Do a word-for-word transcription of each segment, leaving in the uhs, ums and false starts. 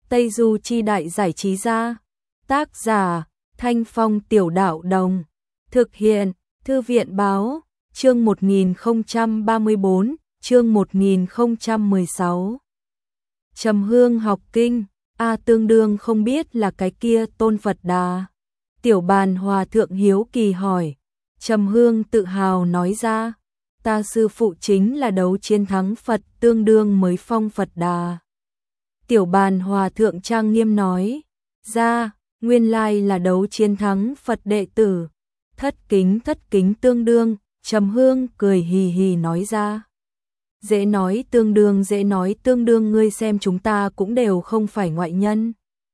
Tây Du Chi Đại Giải Trí Gia. Tác giả Thanh Phong Tiểu Đạo Đồng. Thực hiện Thư viện Báo. Chương một nghìn không trăm ba mươi tư, chương một nghìn không trăm mười sáu. Trầm Hương học kinh, a tương đương không biết là cái kia Tôn Phật Đà. Tiểu Bàn Hòa thượng hiếu kỳ hỏi. Trầm Hương tự hào nói ra, ta sư phụ chính là đấu chiến thắng Phật, tương đương mới phong Phật Đà. Tiểu Bàn Hòa thượng trang nghiêm nói, ra, nguyên lai là đấu chiến thắng Phật đệ tử. Thất kính thất kính tương đương. Trầm Hương cười hì hì nói ra. Dễ nói tương đương dễ nói tương đương, ngươi xem chúng ta cũng đều không phải ngoại nhân.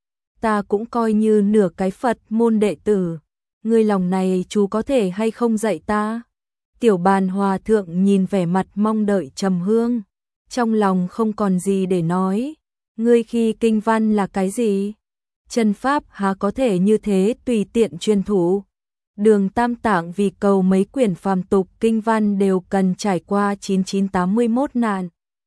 Ta cũng coi như nửa cái Phật môn đệ tử. Ngươi lòng này chú có thể hay không dạy ta? Tiểu Bàn Hòa thượng nhìn vẻ mặt mong đợi Trầm Hương. Trong lòng không còn gì để nói. Ngươi khi kinh văn là cái gì? Chân pháp há có thể như thế tùy tiện truyền thủ? Đường Tam Tạng vì cầu mấy quyển phàm tục kinh văn đều cần trải qua chín nghìn chín trăm tám mươi mốt nạn.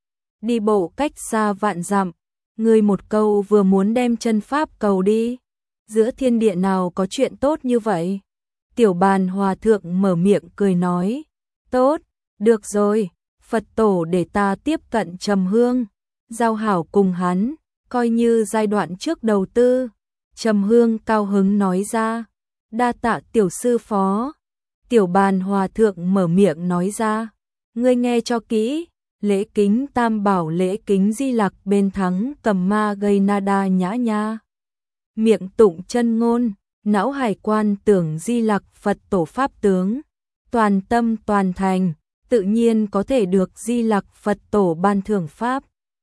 Đi bộ cách xa vạn dặm, ngươi một câu vừa muốn đem chân pháp cầu đi. Giữa thiên địa nào có chuyện tốt như vậy? Tiểu Bàn Hòa thượng mở miệng cười nói, tốt, được rồi, Phật tổ để ta tiếp cận Trầm Hương, giao hảo cùng hắn, coi như giai đoạn trước đầu tư. Trầm Hương cao hứng nói ra, đa tạ tiểu sư phó. Tiểu Bàn Hòa thượng mở miệng nói ra, ngươi nghe cho kỹ, lễ kính Tam Bảo, lễ kính Di Lặc bên thắng cầm ma gây nada nhã nha. Miệng tụng chân ngôn, não hải quan tưởng Di Lặc Phật tổ pháp tướng, toàn tâm toàn thành, tự nhiên có thể được Di Lặc Phật tổ ban thưởng pháp.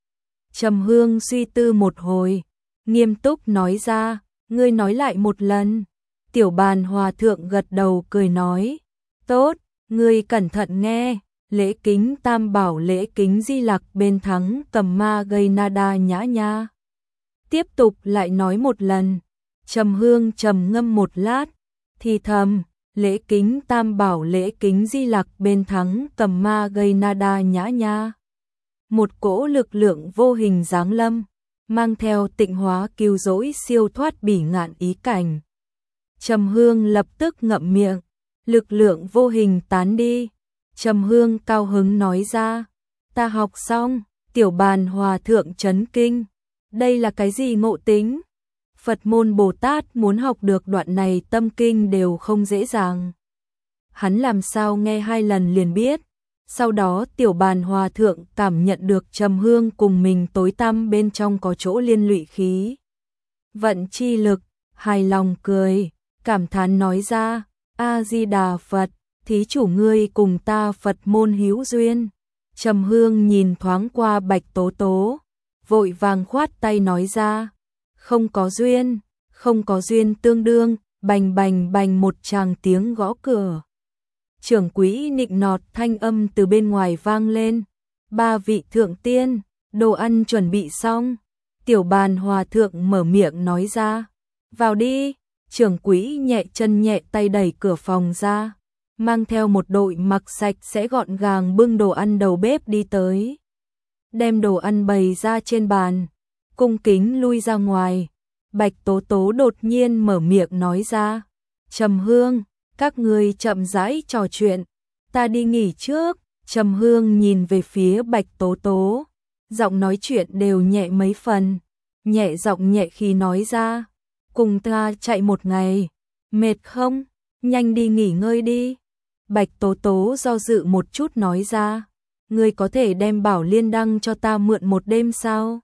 Trầm Hương suy tư một hồi, nghiêm túc nói ra, ngươi nói lại một lần. Tiểu Bàn Hòa thượng gật đầu cười nói, tốt, ngươi cẩn thận nghe, lễ kính Tam Bảo, lễ kính Di Lặc bên thắng cầm ma gây nada nhã nha. Tiếp tục lại nói một lần. Trầm Hương trầm ngâm một lát, thì thầm, lễ kính Tam Bảo, lễ kính Di Lặc bên thắng cầm ma gây nada nhã nha. Một cỗ lực lượng vô hình giáng lâm, mang theo tịnh hóa cứu rỗi siêu thoát bỉ ngạn ý cảnh. Trầm Hương lập tức ngậm miệng, lực lượng vô hình tán đi. Trầm Hương cao hứng nói ra, ta học xong. Tiểu Bàn Hòa thượng chấn kinh, đây là cái gì ngộ tính? Phật môn Bồ Tát muốn học được đoạn này tâm kinh đều không dễ dàng. Hắn làm sao nghe hai lần liền biết. Sau đó Tiểu Bàn Hòa thượng cảm nhận được Trầm Hương cùng mình tối tăm bên trong có chỗ liên lụy khí vận chi lực, hài lòng cười, cảm thán nói ra, A Di Đà Phật, thí chủ ngươi cùng ta Phật môn hữu duyên. Trầm Hương nhìn thoáng qua Bạch Tố Tố, vội vàng khoát tay nói ra, không có duyên, không có duyên tương đương. Bành bành bành một tràng tiếng gõ cửa. Trưởng quỹ nịnh nọt thanh âm từ bên ngoài vang lên, ba vị thượng tiên, đồ ăn chuẩn bị xong. Tiểu Bàn Hòa thượng mở miệng nói ra, vào đi. Trưởng quỹ nhẹ chân nhẹ tay đẩy cửa phòng ra, mang theo một đội mặc sạch sẽ gọn gàng bưng đồ ăn đầu bếp đi tới. Đem đồ ăn bày ra trên bàn, cung kính lui ra ngoài. Bạch Tố Tố đột nhiên mở miệng nói ra, Trầm Hương, các ngươi chậm rãi trò chuyện, ta đi nghỉ trước. Trầm Hương nhìn về phía Bạch Tố Tố, giọng nói chuyện đều nhẹ mấy phần, nhẹ giọng nhẹ khi nói ra, cùng ta chạy một ngày, mệt không? Nhanh đi nghỉ ngơi đi. Bạch Tố Tố do dự một chút nói ra, ngươi có thể đem Bảo Liên Đăng cho ta mượn một đêm sao?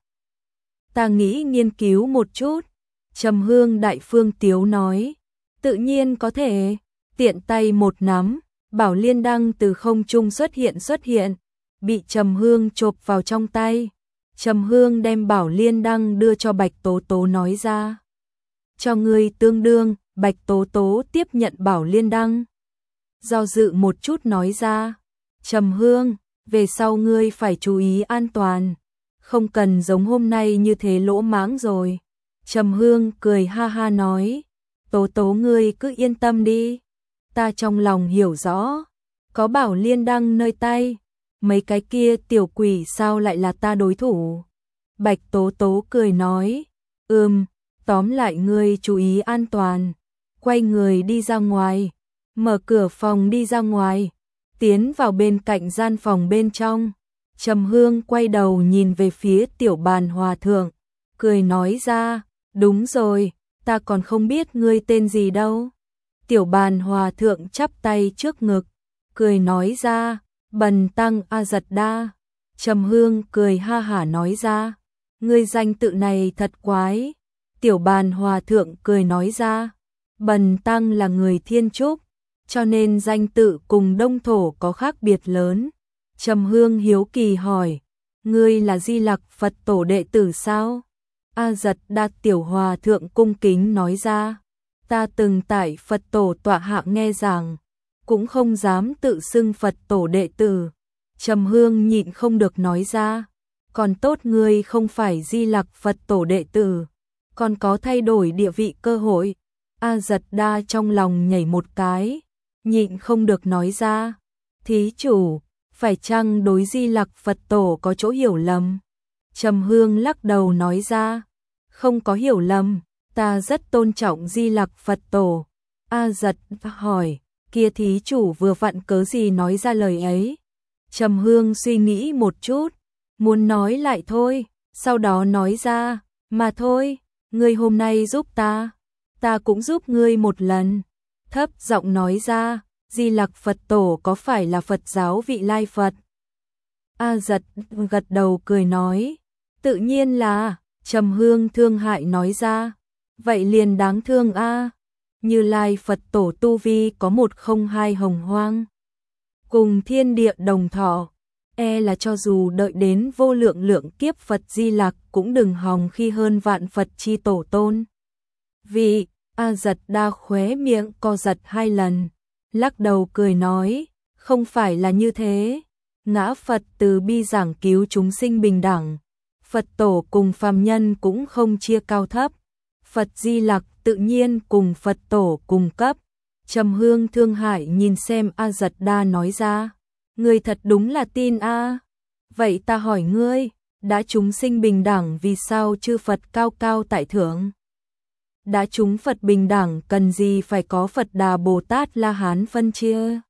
Ta nghĩ nghiên cứu một chút. Trầm Hương đại phương tiếu nói, tự nhiên có thể. Tiện tay một nắm, Bảo Liên Đăng từ không trung xuất hiện xuất hiện, bị Trầm Hương chộp vào trong tay. Trầm Hương đem Bảo Liên Đăng đưa cho Bạch Tố Tố nói ra, cho ngươi tương đương. Bạch Tố Tố tiếp nhận Bảo Liên Đăng, do dự một chút nói ra, Trầm Hương, về sau ngươi phải chú ý an toàn, không cần giống hôm nay như thế lỗ mãng rồi. Trầm Hương cười ha ha nói, Tố Tố ngươi cứ yên tâm đi, ta trong lòng hiểu rõ, có Bảo Liên Đăng nơi tay, mấy cái kia tiểu quỷ sao lại là ta đối thủ. Bạch Tố Tố cười nói, Ừm, tóm lại ngươi chú ý an toàn. Quay người đi ra ngoài, mở cửa phòng đi ra ngoài, tiến vào bên cạnh gian phòng bên trong. Trầm Hương quay đầu nhìn về phía Tiểu Bàn Hòa Thượng, cười nói ra, đúng rồi, ta còn không biết ngươi tên gì đâu. Tiểu Bàn Hòa Thượng chắp tay trước ngực, cười nói ra, Bần Tăng A Giật Đa. Trầm Hương cười ha hả nói ra, ngươi danh tự này thật quái. Tiểu Bàn Hòa Thượng cười nói ra, Bần Tăng là người Thiên Trúc, cho nên danh tự cùng Đông Thổ có khác biệt lớn. Trầm Hương hiếu kỳ hỏi, ngươi là Di Lặc Phật Tổ đệ tử sao? A Giật Đa Tiểu Hòa Thượng cung kính nói ra, ta từng tại Phật Tổ tọa hạ nghe giảng, cũng không dám tự xưng Phật Tổ đệ tử. Trầm Hương nhịn không được nói ra, còn tốt ngươi không phải Di Lặc Phật Tổ đệ tử, còn có thay đổi địa vị cơ hội. A Giật Đa trong lòng nhảy một cái, nhịn không được nói ra, thí chủ, phải chăng đối Di Lặc Phật Tổ có chỗ hiểu lầm? Trầm Hương lắc đầu nói ra, không có hiểu lầm, ta rất tôn trọng Di Lặc Phật Tổ. A Giật hỏi, kia thí chủ vừa vặn cớ gì nói ra lời ấy? Trầm Hương suy nghĩ một chút, muốn nói lại thôi, sau đó nói ra, mà thôi, ngươi hôm nay giúp ta, ta cũng giúp ngươi một lần. Thấp giọng nói ra, Di Lặc Phật Tổ có phải là Phật giáo vị lai Phật? A Giật gật đầu cười nói, tự nhiên là. Trầm Hương thương hại nói ra, vậy liền đáng thương a. Như Lai Phật Tổ tu vi có một không hai hồng hoang, cùng thiên địa đồng thọ, e là cho dù đợi đến vô lượng lượng kiếp Phật Di Lặc cũng đừng hòng khi hơn vạn Phật chi tổ tôn. Vì A Giật Đa khóe miệng co giật hai lần, lắc đầu cười nói, không phải là như thế. Ngã Phật từ bi giảng cứu chúng sinh bình đẳng, Phật Tổ cùng phàm nhân cũng không chia cao thấp, Phật Di Lặc tự nhiên cùng Phật Tổ cùng cấp. Trầm Hương thương hại nhìn xem A Giật Đa nói ra, ngươi thật đúng là tin a. Vậy ta hỏi ngươi, đã chúng sinh bình đẳng vì sao chư Phật cao cao tại thượng? Đã chúng Phật bình đẳng cần gì phải có Phật Đà Bồ Tát La Hán phân chia?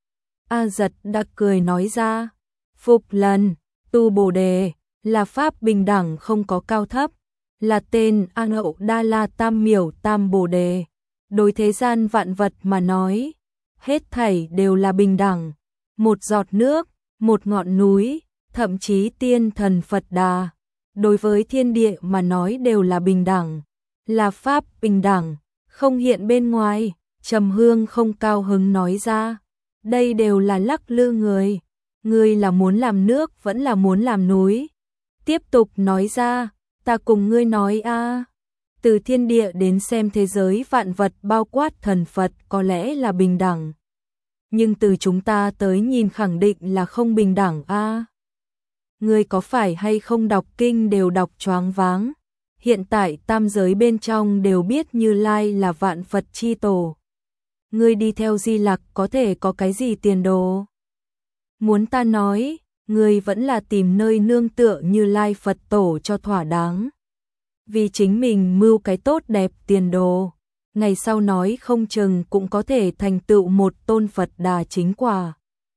A Giật Đa cười nói ra, phục lần, tu Bồ Đề, là pháp bình đẳng không có cao thấp, là tên A Hậu Đa La Tam Miểu Tam Bồ Đề. Đối thế gian vạn vật mà nói, hết thảy đều là bình đẳng, một giọt nước, một ngọn núi, thậm chí tiên thần Phật Đà, đối với thiên địa mà nói đều là bình đẳng, là pháp bình đẳng, không hiện bên ngoài. Trầm Hương không cao hứng nói ra, đây đều là lắc lư người, ngươi là muốn làm nước vẫn là muốn làm núi? Tiếp tục nói ra, ta cùng ngươi nói a, từ thiên địa đến xem thế giới vạn vật bao quát thần Phật có lẽ là bình đẳng, nhưng từ chúng ta tới nhìn khẳng định là không bình đẳng a. Ngươi có phải hay không đọc kinh đều đọc choáng váng? Hiện tại tam giới bên trong đều biết Như Lai là vạn Phật chi tổ. Ngươi đi theo Di Lặc có thể có cái gì tiền đồ? Muốn ta nói, ngươi vẫn là tìm nơi nương tựa Như Lai Phật Tổ cho thỏa đáng. Vì chính mình mưu cái tốt đẹp tiền đồ, ngày sau nói không chừng cũng có thể thành tựu một tôn Phật Đà chính quả.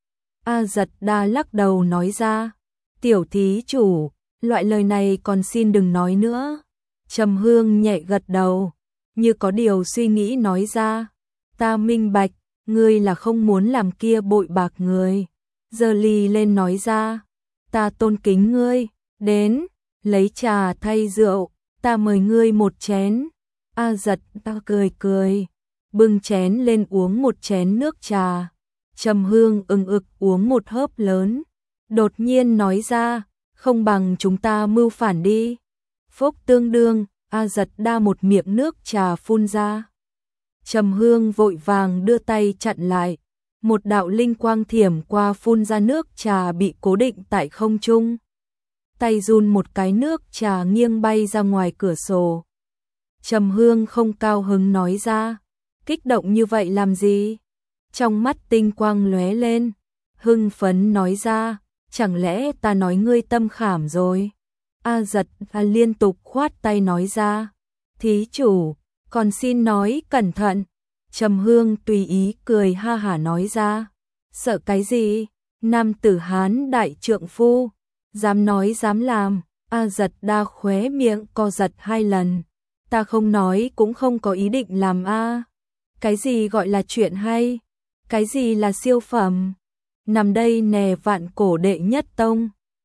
A Giật Đa lắc đầu nói ra, tiểu thí chủ, loại lời này còn xin đừng nói nữa. Trầm Hương nhẹ gật đầu, như có điều suy nghĩ nói ra, ta minh bạch, ngươi là không muốn làm kia bội bạc người. Giơ ly lên nói ra, ta tôn kính ngươi, đến, lấy trà thay rượu, ta mời ngươi một chén. A Giật ta cười cười, bưng chén lên uống một chén nước trà. Trầm Hương ưng ực uống một hớp lớn, đột nhiên nói ra, không bằng chúng ta mưu phản đi. Phúc tương đương, A Giật Đa một miệng nước trà phun ra. Trầm Hương vội vàng đưa tay chặn lại, một đạo linh quang thiểm qua phun ra nước trà bị cố định tại không trung. Tay run một cái nước trà nghiêng bay ra ngoài cửa sổ. Trầm Hương không cao hứng nói ra, kích động như vậy làm gì? Trong mắt tinh quang lóe lên, hưng phấn nói ra, chẳng lẽ ta nói ngươi tâm khảm rồi? A Giật A liên tục khoát tay nói ra, Thí chủ, còn xin nói cẩn thận. Trầm Hương tùy ý cười ha hả nói ra. Sợ cái gì? Nam tử Hán đại trượng phu, dám nói dám làm. A Giật Đa khóe miệng co giật hai lần. Ta không nói cũng không có ý định làm a. Cái gì gọi là chuyện hay? Cái gì là siêu phẩm? Nằm đây nè vạn cổ đệ nhất tông.